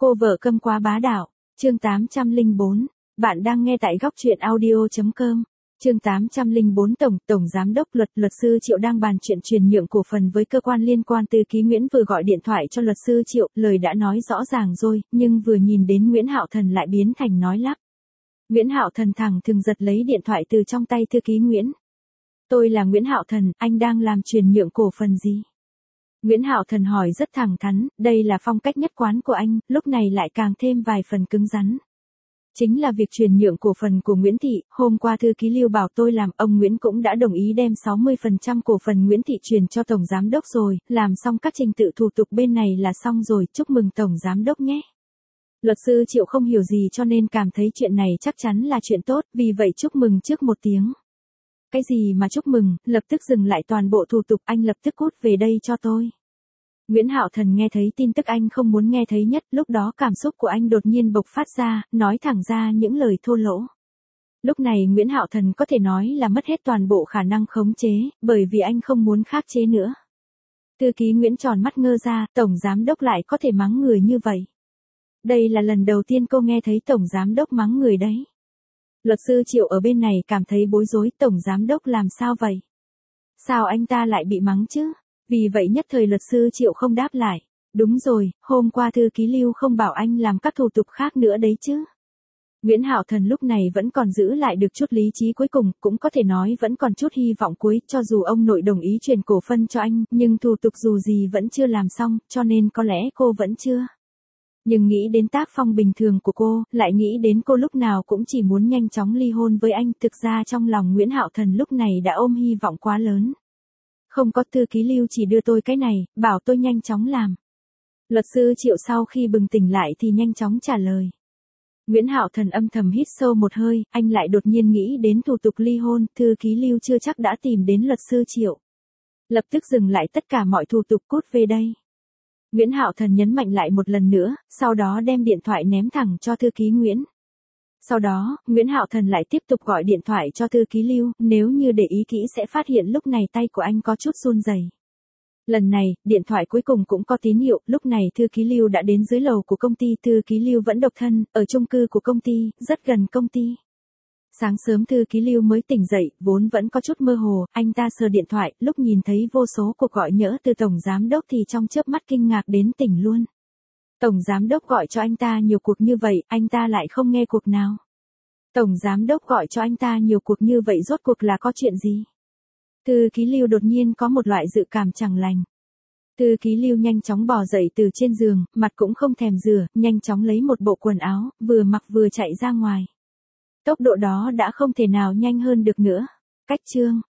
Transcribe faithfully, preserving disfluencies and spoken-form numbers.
Cô vợ câm quá bá đạo, chương tám trăm lẻ bốn, bạn đang nghe tại góc truyện audio chấm com. Chương tám trăm lẻ bốn Tổng, Tổng Giám đốc luật, luật sư Triệu đang bàn chuyện chuyển nhượng cổ phần với cơ quan liên quan. Thư ký Nguyễn vừa gọi điện thoại cho luật sư Triệu, lời đã nói rõ ràng rồi, nhưng vừa nhìn đến Nguyễn Hạo Thần lại biến thành nói lắp. Nguyễn Hạo Thần thẳng thừng giật lấy điện thoại từ trong tay thư ký Nguyễn. Tôi là Nguyễn Hạo Thần, anh đang làm chuyển nhượng cổ phần gì? Nguyễn Hạo Thần hỏi rất thẳng thắn, đây là phong cách nhất quán của anh, lúc này lại càng thêm vài phần cứng rắn. Chính là việc chuyển nhượng cổ phần của Nguyễn Thị, hôm qua thư ký Lưu bảo tôi làm, ông Nguyễn cũng đã đồng ý đem sáu mươi phần trăm cổ phần Nguyễn Thị chuyển cho Tổng Giám đốc rồi, làm xong các trình tự thủ tục bên này là xong rồi, chúc mừng Tổng Giám đốc nhé. Luật sư Triệu không hiểu gì cho nên cảm thấy chuyện này chắc chắn là chuyện tốt, vì vậy chúc mừng trước một tiếng. Cái gì mà chúc mừng, lập tức dừng lại toàn bộ thủ tục, anh lập tức cút về đây cho tôi. Nguyễn Hạo Thần nghe thấy tin tức anh không muốn nghe thấy nhất, lúc đó cảm xúc của anh đột nhiên bộc phát ra, nói thẳng ra những lời thô lỗ. Lúc này Nguyễn Hạo Thần có thể nói là mất hết toàn bộ khả năng khống chế, bởi vì anh không muốn khắc chế nữa. Thư ký Nguyễn tròn mắt ngơ ra, Tổng Giám đốc lại có thể mắng người như vậy. Đây là lần đầu tiên cô nghe thấy Tổng Giám đốc mắng người đấy. Luật sư Triệu ở bên này cảm thấy bối rối, Tổng Giám đốc làm sao vậy? Sao anh ta lại bị mắng chứ? Vì vậy nhất thời luật sư Triệu không đáp lại. Đúng rồi, hôm qua thư ký Lưu không bảo anh làm các thủ tục khác nữa đấy chứ? Nguyễn Hạo Thần lúc này vẫn còn giữ lại được chút lý trí cuối cùng, cũng có thể nói vẫn còn chút hy vọng cuối, cho dù ông nội đồng ý chuyển cổ phần cho anh, nhưng thủ tục dù gì vẫn chưa làm xong, cho nên có lẽ cô vẫn chưa. Nhưng nghĩ đến tác phong bình thường của cô, lại nghĩ đến cô lúc nào cũng chỉ muốn nhanh chóng ly hôn với anh, thực ra trong lòng Nguyễn Hạo Thần lúc này đã ôm hy vọng quá lớn. Không có, thư ký Lưu chỉ đưa tôi cái này, bảo tôi nhanh chóng làm. Luật sư Triệu sau khi bừng tỉnh lại thì nhanh chóng trả lời. Nguyễn Hạo Thần âm thầm hít sâu một hơi, anh lại đột nhiên nghĩ đến thủ tục ly hôn, thư ký Lưu chưa chắc đã tìm đến luật sư Triệu. Lập tức dừng lại tất cả mọi thủ tục, cút về đây. Nguyễn Hạo Thần nhấn mạnh lại một lần nữa, sau đó đem điện thoại ném thẳng cho thư ký Nguyễn. Sau đó, Nguyễn Hạo Thần lại tiếp tục gọi điện thoại cho thư ký Lưu, nếu như để ý kỹ sẽ phát hiện lúc này tay của anh có chút run rẩy. Lần này, điện thoại cuối cùng cũng có tín hiệu, lúc này thư ký Lưu đã đến dưới lầu của công ty, thư ký Lưu vẫn độc thân, ở chung cư của công ty, rất gần công ty. Sáng sớm thư ký Lưu mới tỉnh dậy, vốn vẫn có chút mơ hồ, anh ta sờ điện thoại, lúc nhìn thấy vô số cuộc gọi nhỡ từ Tổng Giám đốc thì trong chớp mắt kinh ngạc đến tỉnh luôn. Tổng Giám đốc gọi cho anh ta nhiều cuộc như vậy, anh ta lại không nghe cuộc nào. Tổng Giám đốc gọi cho anh ta nhiều cuộc như vậy rốt cuộc là có chuyện gì? Thư ký Lưu đột nhiên có một loại dự cảm chẳng lành. Thư ký Lưu nhanh chóng bò dậy từ trên giường, mặt cũng không thèm rửa, nhanh chóng lấy một bộ quần áo, vừa mặc vừa chạy ra ngoài. Tốc độ đó đã không thể nào nhanh hơn được nữa. Cách chương